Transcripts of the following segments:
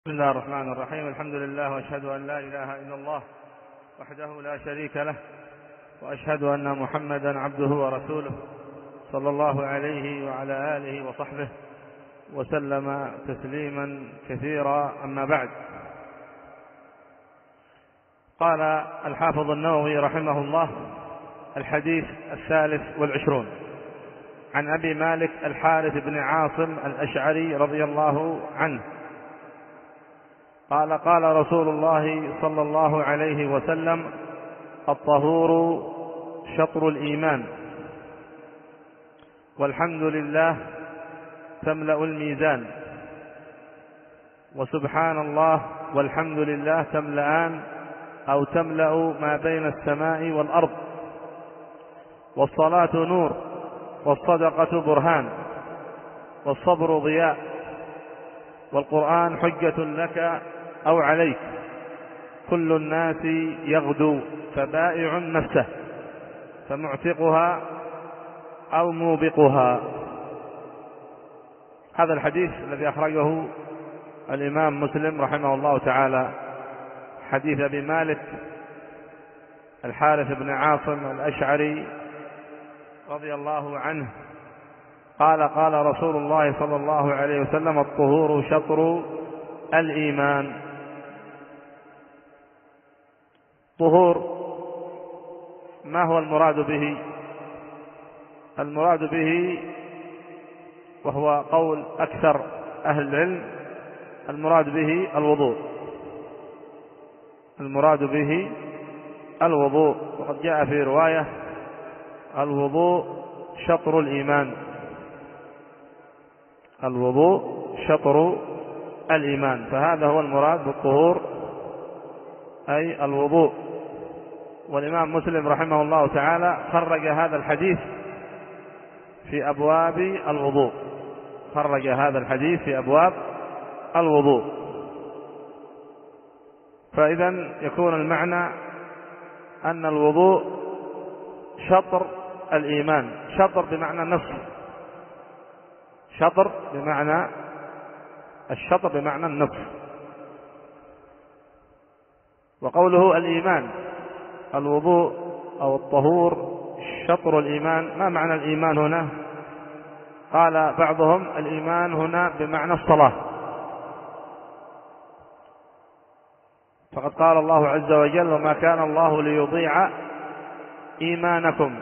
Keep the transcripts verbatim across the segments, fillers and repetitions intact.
بسم الله الرحمن الرحيم. الحمد لله، وأشهد أن لا إله إلا الله وحده لا شريك له، وأشهد أن محمدا عبده ورسوله صلى الله عليه وعلى آله وصحبه وسلم تسليما كثيرا. أما بعد، قال الحافظ النووي رحمه الله: الحديث الثالث والعشرون عن أبي مالك الحارث بن عاصم الأشعري رضي الله عنه قال: قال رسول الله صلى الله عليه وسلم: الطهور شطر الإيمان، والحمد لله تملأ الميزان، وسبحان الله والحمد لله تملأان أو تملأ ما بين السماء والأرض، والصلاة نور، والصدقة برهان، والصبر ضياء، والقرآن حجة لك أو عليك، كل الناس يغدو فبائع نفسه فمعتقها أو موبقها. هذا الحديث الذي أخرجه الإمام مسلم رحمه الله تعالى، حديث أبي مالك الحارث بن عاصم الأشعري رضي الله عنه قال: قال رسول الله صلى الله عليه وسلم: الطهور شطر الإيمان. طهور ما هو المراد به؟ المراد به، وهو قول أكثر أهل العلم، المراد به الوضوء. المراد به الوضوء، وقد جاء في رواية: الوضوء شطر الإيمان. الوضوء شطر الإيمان، فهذا هو المراد بالطهور، أي الوضوء. والإمام مسلم رحمه الله تعالى خرج هذا الحديث في أبواب الوضوء، خرج هذا الحديث في أبواب الوضوء. فإذا يكون المعنى أن الوضوء شطر الإيمان. شطر بمعنى نصف، شطر بمعنى الشطر بمعنى النصف. وقوله الإيمان، الوضوء أو الطهور شطر الإيمان، ما معنى الإيمان هنا؟ قال بعضهم: الإيمان هنا بمعنى الصلاة، فقد قال الله عز وجل: وما كان الله ليضيع إيمانكم.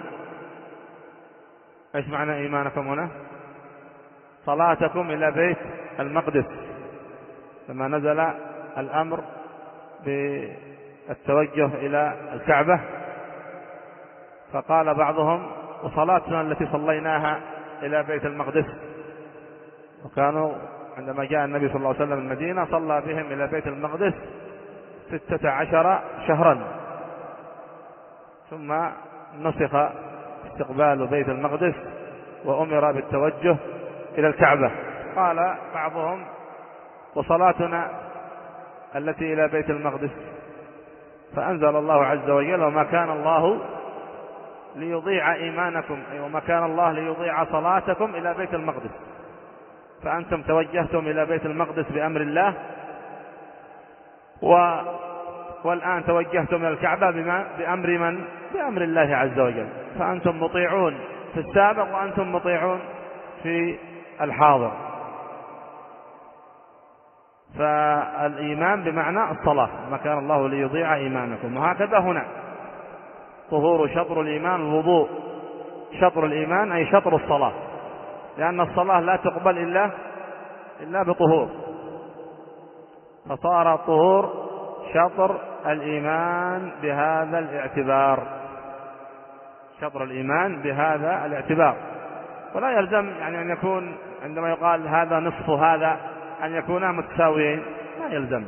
ايش معنى إيمانكم هنا؟ صلاتكم إلى بيت المقدس، لما نزل الأمر بالتوجه إلى الكعبة، فقال بعضهم: وصلاتنا التي صليناها إلى بيت المقدس. وكانوا عندما جاء النبي صلى الله عليه وسلم المدينة صلى بهم إلى بيت المقدس ستة عشر شهرا، ثم نسخ استقبال بيت المقدس وأمر بالتوجه إلى الكعبة. قال بعضهم: وصلاتنا التي إلى بيت المقدس، فأنزل الله عز وجل: وما كان الله ليضيع إيمانكم، أي وما كان الله ليضيع صلاتكم إلى بيت المقدس. فأنتم توجهتم إلى بيت المقدس بأمر الله، و... والآن توجهتم إلى الكعبة بما... بأمر من؟ بأمر الله عز وجل. فأنتم مطيعون في السابق، وأنتم مطيعون في الحاضر. فالإيمان بمعنى الصلاة، ما كان الله ليضيع إيمانكم. وهكذا هنا: طهور شطر الإيمان، الوضوء شطر الإيمان، أي شطر الصلاة، لأن الصلاة لا تقبل إلا إلا بطهور. فصار الطهور شطر الإيمان بهذا الاعتبار، شطر الإيمان بهذا الاعتبار. ولا يلزم يعني أن يكون عندما يقال هذا نصف هذا أن يكونا متساويين، ما يلزم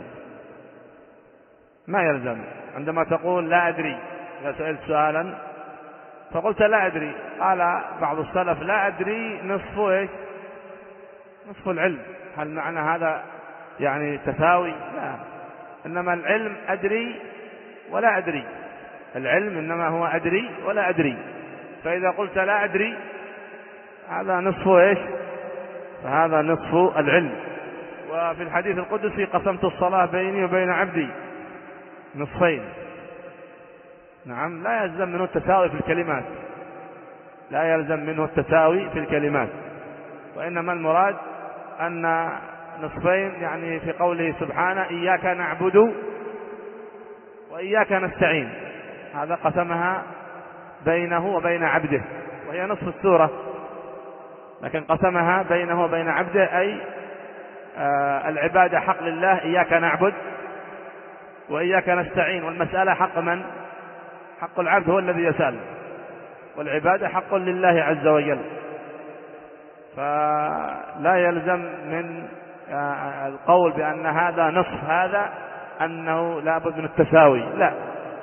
ما يلزم عندما تقول لا أدري، إذا سألت سؤالا فقلت لا أدري، قال بعض السلف: لا أدري نصف إيش؟ نصف العلم. هل معنى هذا يعني تساوي؟ لا، إنما العلم أدري ولا أدري، العلم إنما هو أدري ولا أدري. فإذا قلت لا أدري هذا نصف إيش؟ فهذا نصف العلم. وفي الحديث القدسي قسمت الصلاة بيني وبين عبدي نصفين. نعم، لا يلزم منه التساوي في الكلمات، لا يلزم منه التساوي في الكلمات، وإنما المراد أن نصفين يعني في قوله سبحانه إياك نعبد وإياك نستعين، هذا قسمها بينه وبين عبده وهي نصف السورة، لكن قسمها بينه وبين عبده أي آه العبادة حق لله، إياك نعبد وإياك نستعين، والمسألة حق من؟ حق العبد هو الذي يسأل، والعبادة حق لله عز وجل، فلا يلزم من آه القول بأن هذا نصف هذا أنه لا بد من التساوي، لا.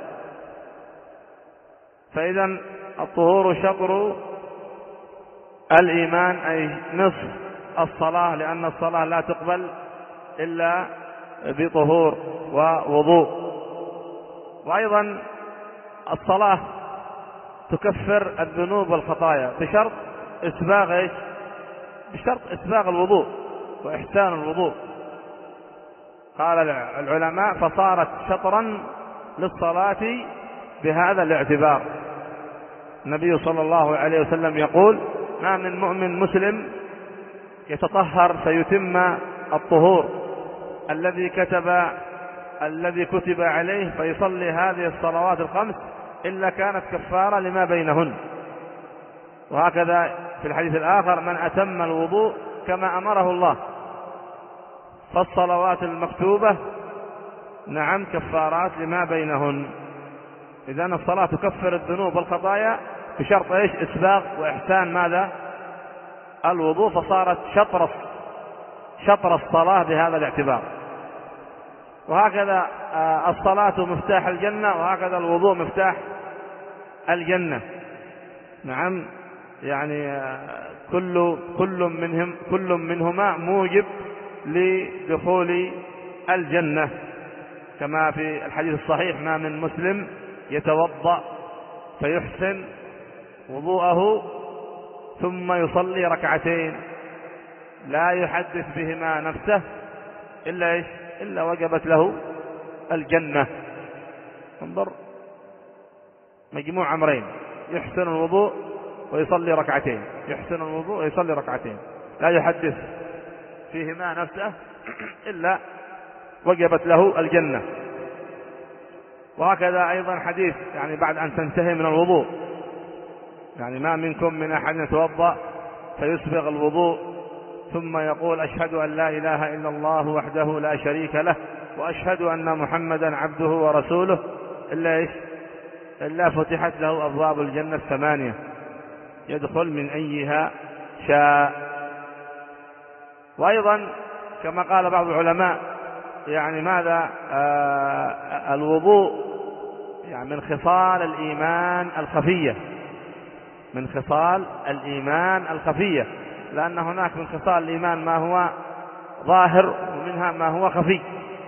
فإذا الطهور شطر الإيمان أي نصف الصلاة، لأن الصلاة لا تقبل إلا بطهور ووضوء. وأيضا الصلاة تكفر الذنوب والخطايا بشرط إسباغ إيش؟ بشرط إسباغ الوضوء وإحسان الوضوء. قال العلماء فصارت شطرا للصلاة بهذا الاعتبار. النبي صلى الله عليه وسلم يقول ما من مؤمن مسلم يتطهر فيتم الطهور الذي كتب الذي كتب عليه فيصلي هذه الصلوات الخمس إلا كانت كفارة لما بينهن. وهكذا في الحديث الآخر من أتم الوضوء كما أمره الله فالصلوات المكتوبة نعم كفارات لما بينهن. إذن الصلاة تكفر الذنوب والخطايا بشرط إيش؟ إسباغ وإحسان ماذا؟ الوضوء، فصارت شطر شطر الصلاة بهذا الاعتبار. وهكذا الصلاة مفتاح الجنة، وهكذا الوضوء مفتاح الجنة. نعم، يعني كل كل منهم كل منهما موجب لدخول الجنة، كما في الحديث الصحيح ما من مسلم يتوضأ فيحسن وضوءه ثم يصلي ركعتين لا يحدث بهما نفسه إلا إيش؟ إلا وجبت له الجنة. انظر، مجموع أمرين، يحسن الوضوء ويصلي ركعتين، يحسن الوضوء ويصلي ركعتين لا يحدث فيهما نفسه إلا وجبت له الجنة. وهكذا أيضا حديث يعني بعد أن تنتهي من الوضوء، يعني ما منكم من أحد يتوضأ فيسبغ الوضوء ثم يقول أشهد أن لا إله إلا الله وحده لا شريك له وأشهد أن محمدا عبده ورسوله إلا إيش؟ إلا فتحت له أبواب الجنة الثمانية يدخل من أيها شاء. وأيضا كما قال بعض العلماء يعني ماذا آه الوضوء يعني من خصال الإيمان الخفية، من خصال الإيمان الخفية، لأن هناك من خصال الإيمان ما هو ظاهر ومنها ما هو خفي،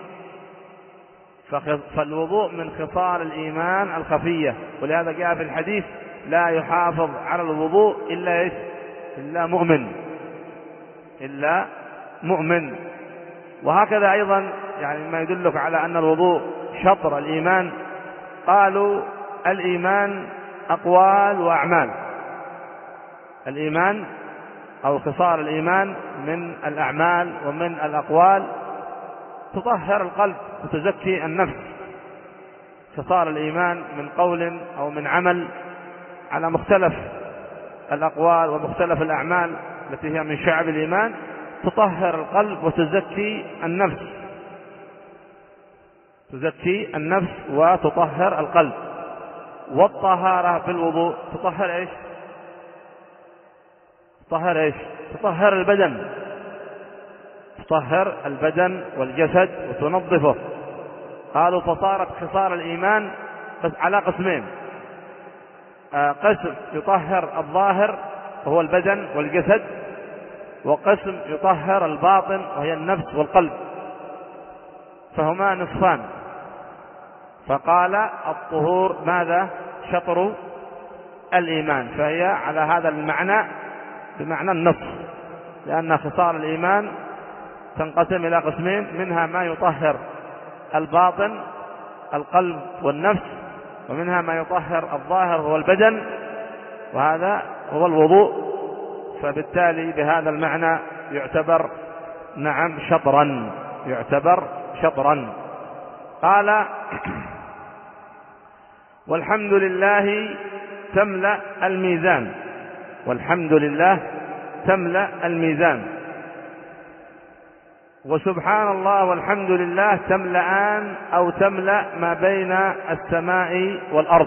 فالوضوء من خصال الإيمان الخفية. ولهذا جاء في الحديث لا يحافظ على الوضوء إلا إيش؟ إلا مؤمن، إلا مؤمن. وهكذا أيضا يعني ما يدلك على أن الوضوء شطر الإيمان، قالوا الإيمان أقوال وأعمال. الإيمان أو خصال الإيمان من الأعمال ومن الأقوال تطهر القلب وتزكي النفس. خصال الإيمان من قول أو من عمل على مختلف الأقوال ومختلف الأعمال التي هي من شعب الإيمان تطهر القلب وتزكي النفس، تزكي النفس وتطهر القلب. والطهارة في الوضوء تطهر إيش؟ تطهر إيش؟ تطهر البدن، تطهر البدن والجسد وتنظفه. قالوا فصارت خصال الإيمان على قسمين، قسم يطهر الظاهر وهو البدن والجسد، وقسم يطهر الباطن وهي النفس والقلب، فهما نصفان. فقال الطهور ماذا؟ شطر الإيمان، فهي على هذا المعنى بمعنى النصف، لأن خصال الإيمان تنقسم إلى قسمين، منها ما يطهر الباطن القلب والنفس، ومنها ما يطهر الظاهر هو البدن، وهذا هو الوضوء. فبالتالي بهذا المعنى يعتبر نعم شطرا، يعتبر شطرا. قال والحمد لله تملأ الميزان، والحمد لله تملأ الميزان، وسبحان الله والحمد لله تملأان أو تملأ ما بين السماء والأرض.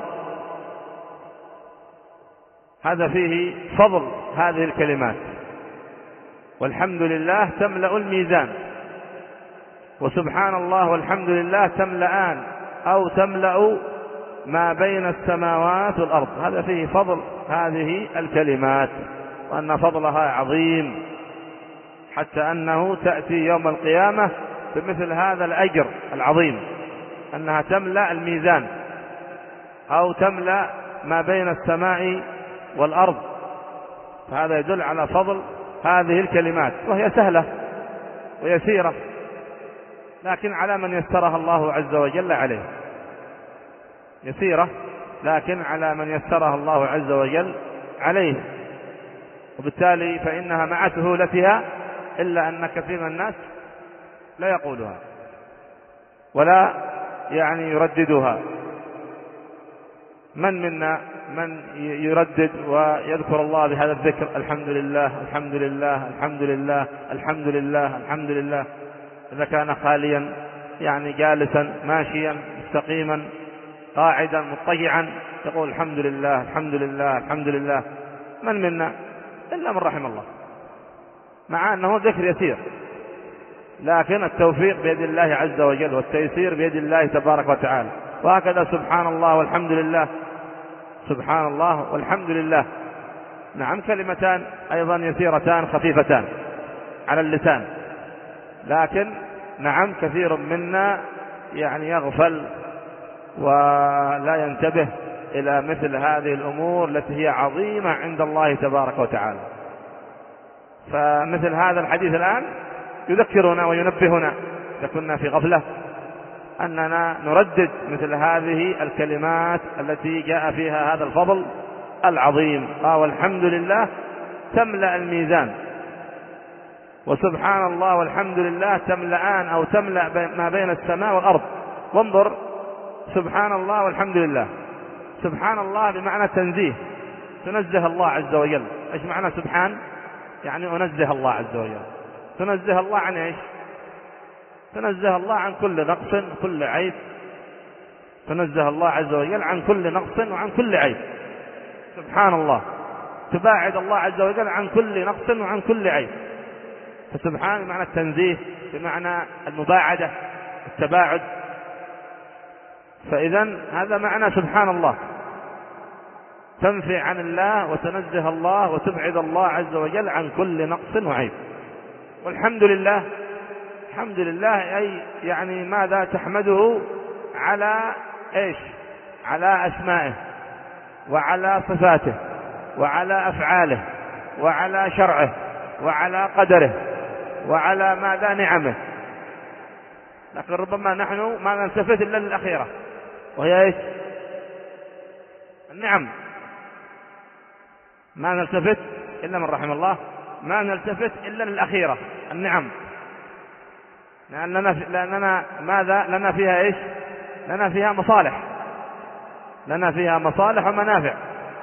هذا فيه فضل هذه الكلمات، والحمد لله تملأ الميزان، وسبحان الله والحمد لله تملأان أو تملأ ما بين السماوات والأرض. هذا فيه فضل هذه الكلمات، وأن فضلها عظيم، حتى أنه تأتي يوم القيامة بمثل هذا الأجر العظيم، أنها تملأ الميزان أو تملأ ما بين السماء والأرض. فهذا يدل على فضل هذه الكلمات، وهي سهلة ويسيرة، لكن على من يسرها الله عز وجل عليه، يسيرة لكن على من يسرها الله عز وجل عليه، وبالتالي فإنها مع سهولتها، إلا أن كثير من الناس لا يقولها ولا يعني يرددها. من منا من يردد ويذكر الله بهذا الذكر الحمد لله الحمد لله الحمد لله الحمد لله الحمد لله، إذا كان خاليا يعني جالسا ماشيا مستقيما قاعدا مضطجعا يقول الحمد لله الحمد لله الحمد لله؟ من منا إلا من رحم الله، مع أنه ذكر يسير، لكن التوفيق بيد الله عز وجل والتيسير بيد الله تبارك وتعالى. وهكذا سبحان الله والحمد لله، سبحان الله والحمد لله، نعم كلمتان أيضا يسيرتان خفيفتان على اللسان، لكن نعم كثير منا يعني يغفل ولا ينتبه إلى مثل هذه الأمور التي هي عظيمة عند الله تبارك وتعالى. فمثل هذا الحديث الآن يذكرنا وينبهنا إذا كنا في غفلة أننا نردد مثل هذه الكلمات التي جاء فيها هذا الفضل العظيم. قال والحمد لله تملأ الميزان، وسبحان الله والحمد لله تملأان أو تملأ ما بين السماء والأرض. وانظر، سبحان الله والحمد لله، سبحان الله بمعنى تنزيه، تنزه الله عز وجل. ايش معنى سبحان؟ يعني أنزه الله عز وجل. تنزه الله عن ايش؟ تنزه الله عن كل نقص كل عيب، تنزه الله عز وجل عن كل نقص وعن كل عيب. سبحان الله، تباعد الله عز وجل عن كل نقص وعن كل عيب. فسبحان بمعنى التنزيه، بمعنى المباعدة، التباعد. فإذا هذا معنى سبحان الله، تنفي عن الله وتنزه الله وتبعد الله عز وجل عن كل نقص وعيب. والحمد لله، الحمد لله أي يعني ماذا؟ تحمده على إيش؟ على أسمائه وعلى صفاته وعلى أفعاله وعلى شرعه وعلى قدره وعلى ماذا؟ نعمه. لكن ربما نحن ما نلتفت إلا للأخيرة، وهي إيش؟ النعم. ما نلتفت إلا من رحم الله، ما نلتفت إلا للأخيرة النعم، لأننا, لأننا ماذا؟ لنا فيها إيش؟ لنا فيها مصالح، لنا فيها مصالح ومنافع.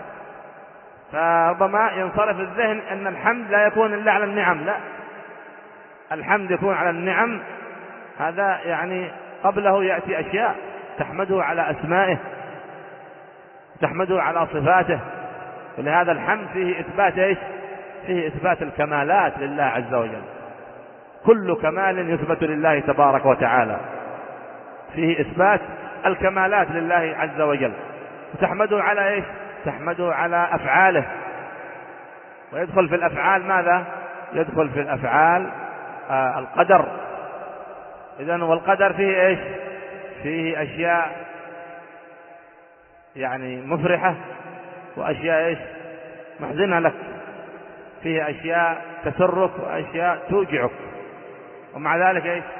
فربما ينصرف الذهن أن الحمد لا يكون إلا على النعم، لا، الحمد يكون على النعم. هذا يعني قبله يأتي أشياء تحمده على أسمائه، تحمده على صفاته. ولهذا الحمد فيه إثبات إيش؟ فيه إثبات الكمالات لله عز وجل، كل كمال يثبت لله تبارك وتعالى، فيه إثبات الكمالات لله عز وجل. وتحمده على إيش؟ تحمده على أفعاله. ويدخل في الأفعال ماذا؟ يدخل في الأفعال آه القدر. إذن والقدر فيه إيش؟ فيه أشياء يعني مفرحة وأشياء إيش؟ محزنة لك، فيه أشياء تسرك وأشياء توجعك. ومع ذلك ايش؟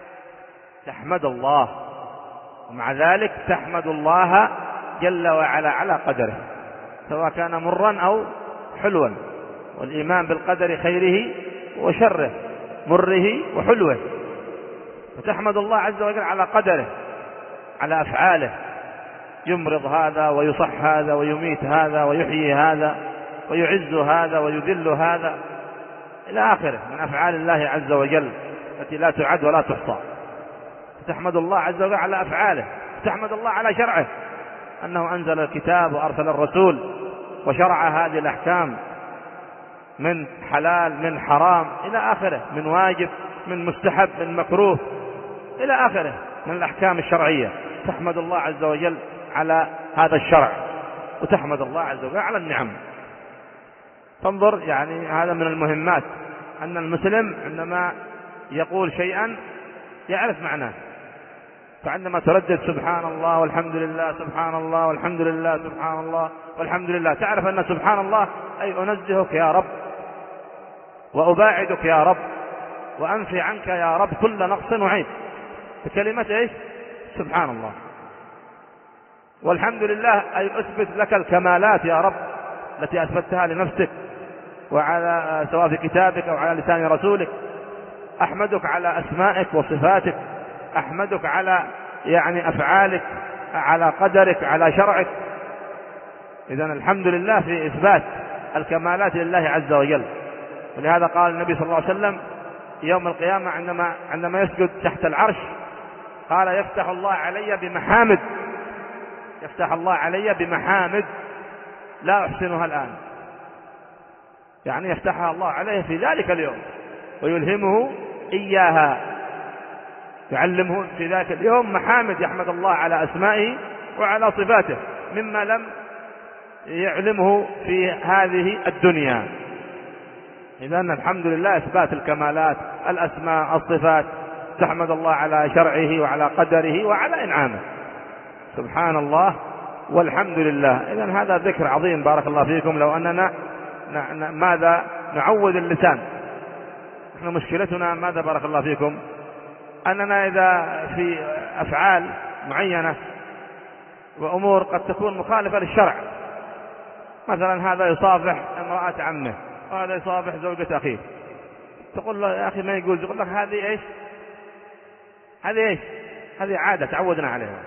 تحمد الله، ومع ذلك تحمد الله جل وعلا على قدره، سواء كان مرا أو حلوا. والإيمان بالقدر خيره وشره، مره وحلوه. فتحمد الله عز وجل على قدره، على أفعاله، يمرض هذا ويصح هذا ويميت هذا ويحيي هذا ويعز هذا ويذل هذا إلى آخره من أفعال الله عز وجل التي لا تعد ولا تحصى. تحمد الله عز وجل على أفعاله، تحمد الله على شرعه، أنه أنزل الكتاب وأرسل الرسول وشرع هذه الأحكام من حلال من حرام إلى آخره، من واجب من مستحب من مكروه إلى آخره من الأحكام الشرعية. تحمد الله عز وجل على هذا الشرع، وتحمد الله عز وجل على النعم. فانظر، يعني هذا من المهمات، أن المسلم عندما يقول شيئا يعرف معناه. فعندما تردد سبحان الله والحمد لله سبحان الله والحمد لله سبحان الله والحمد لله، تعرف أن سبحان الله أي أنزهك يا رب، وأباعدك يا رب، وأنفي عنك يا رب كل نقص وعيب، بكلمة إيش؟ سبحان الله. والحمد لله أي أثبت لك الكمالات يا رب التي أثبتها لنفسك، وعلى سواء في كتابك أو على لسان رسولك. أحمدك على أسمائك وصفاتك، أحمدك على يعني أفعالك، على قدرك، على شرعك. إذن الحمد لله في إثبات الكمالات لله عز وجل. ولهذا قال النبي صلى الله عليه وسلم يوم القيامة عندما عندما يسجد تحت العرش، قال يفتح الله علي بمحامد، يفتح الله علي بمحامد لا أحسنها الآن، يعني يفتحها الله عليه في ذلك اليوم ويلهمه إياها، يعلمه في ذلك اليوم محامد يحمد الله على أسمائه وعلى صفاته مما لم يعلمه في هذه الدنيا. إذن الحمد لله إثبات الكمالات، الأسماء، الصفات، تحمد الله على شرعه وعلى قدره وعلى إنعامه. سبحان الله والحمد لله. إذن هذا ذكر عظيم بارك الله فيكم. لو أننا ماذا نعود اللسان، احنا مشكلتنا ماذا بارك الله فيكم، أننا إذا في أفعال معينة وأمور قد تكون مخالفة للشرع، مثلا هذا يصافح امرأة عمه وهذا يصافح زوجة أخيه، تقول له يا أخي ما يقول، يقول لك هذه إيش؟ هذه إيش؟ هذه عادة تعودنا عليها.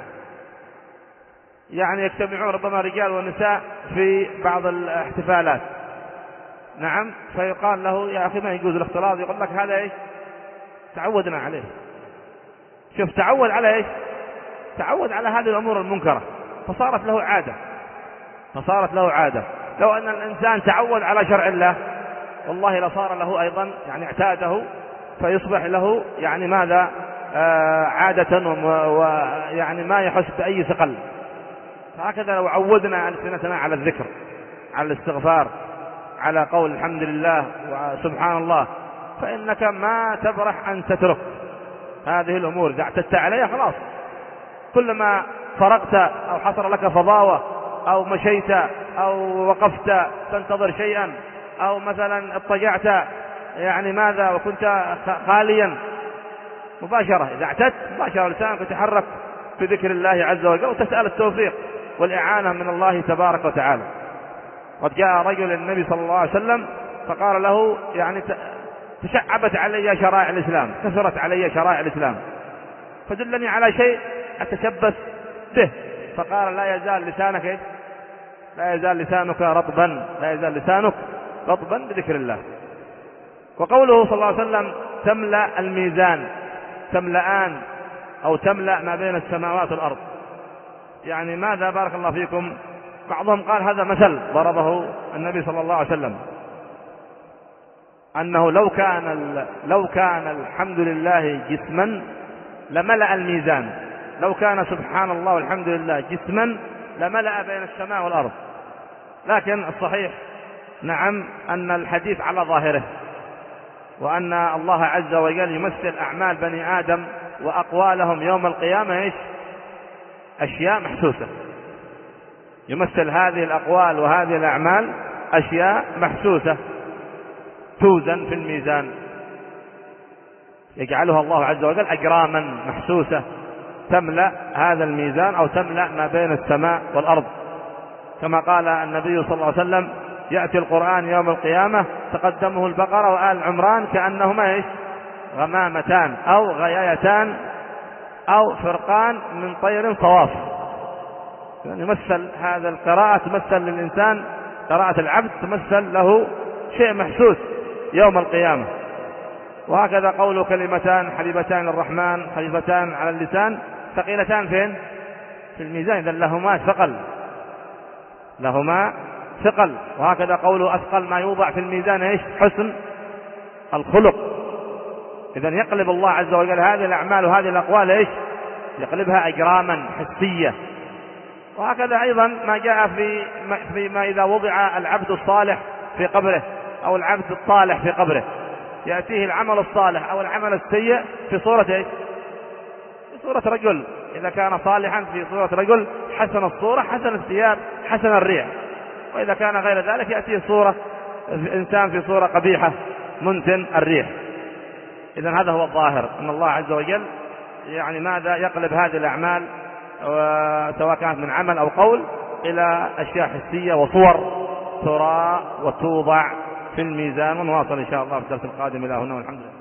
يعني يجتمعون ربما رجال ونساء في بعض الاحتفالات، نعم، فيقال له يا أخي ما يجوز الاختلاط، يقول لك هذا إيش؟ تعودنا عليه. شوف، تعود على إيش؟ تعود على هذه الأمور المنكرة، فصارت له عادة، فصارت له عادة. لو أن الإنسان تعود على شرع الله والله لصار له أيضا يعني اعتاده، فيصبح له يعني ماذا آه عادة، ويعني ما يحس بأي ثقل. فهكذا لو عودنا ألسنتنا على الذكر، على الاستغفار، على قول الحمد لله وسبحان الله، فإنك ما تبرح أن تترك هذه الأمور. إذا اعتدت عليها خلاص، كلما فرقت أو حصل لك فضاوة أو مشيت أو وقفت تنتظر شيئا أو مثلا اضطجعت يعني ماذا وكنت خاليا، مباشرة إذا اعتدت مباشرة لسانك يتحرك في ذكر الله عز وجل، وتسأل التوفيق والإعانة من الله تبارك وتعالى. قد جاء رجل النبي صلى الله عليه وسلم فقال له يعني تشعبت علي شرائع الإسلام، كثرت علي شرائع الإسلام، فدلني على شيء أتشبث به. فقال لا يزال لسانك لا يزال لسانك رطبا لا يزال لسانك رطبا بذكر الله. وقوله صلى الله عليه وسلم تملأ الميزان، تملأان أو تملأ ما بين السماوات والأرض، يعني ماذا بارك الله فيكم؟ بعضهم قال هذا مثل ضربه النبي صلى الله عليه وسلم، أنه لو كان لو كان الحمد لله جسما لملأ الميزان، لو كان سبحان الله والحمد لله جسما لملأ بين السماء والأرض. لكن الصحيح نعم أن الحديث على ظاهره، وأن الله عز وجل يمثل أعمال بني آدم وأقوالهم يوم القيامة إيش؟ أشياء محسوسة، يمثل هذه الأقوال وهذه الأعمال أشياء محسوسة توزن في الميزان. يجعلها الله عز وجل أجراما محسوسة تملأ هذا الميزان أو تملأ ما بين السماء والأرض، كما قال النبي صلى الله عليه وسلم: يأتي القرآن يوم القيامة تقدمه البقرة وآل عمران كأنهما إيش؟ غمامتان أو غيايتان أو فرقان من طير صواف. يعني يمثل هذا القراءة، تمثل للإنسان قراءة العبد، تمثل له شيء محسوس يوم القيامة. وهكذا قوله: كلمتان حبيبتان للرحمن خفيفتان على اللسان ثقيلتان فين؟ في الميزان. إذن لهما ثقل، لهما ثقل. وهكذا قوله: أثقل ما يوضع في الميزان إيش؟ حسن الخلق. إذن يقلب الله عز وجل هذه الأعمال وهذه الأقوال إيش؟ يقلبها أجراما حسية. وهكذا أيضا ما جاء في فيما إذا وضع العبد الصالح في قبره أو العبد الصالح في قبره، يأتيه العمل الصالح أو العمل السيء في صورة إيش؟ في صورة رجل. إذا كان صالحا في صورة رجل حسن الصورة حسن الثياب حسن الريح، وإذا كان غير ذلك يأتيه صورة إنسان في صورة قبيحة منتن الريح. إذن هذا هو الظاهر، أن الله عز وجل يعني ماذا؟ يقلب هذه الأعمال سواء كانت من عمل أو قول إلى أشياء حسية وصور ترى وتوضع في الميزان. ونواصل إن شاء الله في الدرس القادم. إلى هنا والحمد لله.